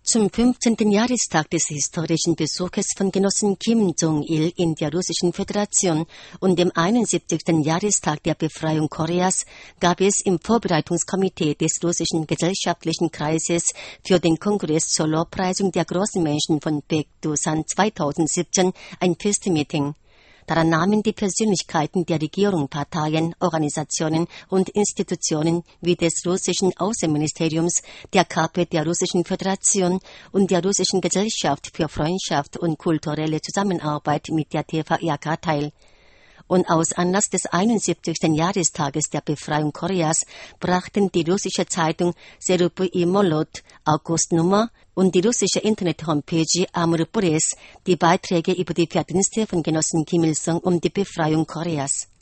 Zum 15. Jahrestag des historischen Besuches von Genossen Kim Jong-il in der Russischen Föderation und dem 71. Jahrestag der Befreiung Koreas gab es im Vorbereitungskomitee des Russischen Gesellschaftlichen Kreises für den Kongress zur Lobpreisung der großen Menschen von Baekdusan 2017 ein Festmeeting. Daran nahmen die Persönlichkeiten der Regierung, Parteien, Organisationen und Institutionen wie des russischen Außenministeriums, der KP der Russischen Föderation und der Russischen Gesellschaft für Freundschaft und kulturelle Zusammenarbeit mit der TVRK teil. Und aus Anlass des 71. Jahrestages der Befreiung Koreas brachten die russische Zeitung Serup i Molot August-Nummer und die russische Internet-Homepage Amur Press die Beiträge über die Verdienste von Genossen Kim Il-sung um die Befreiung Koreas.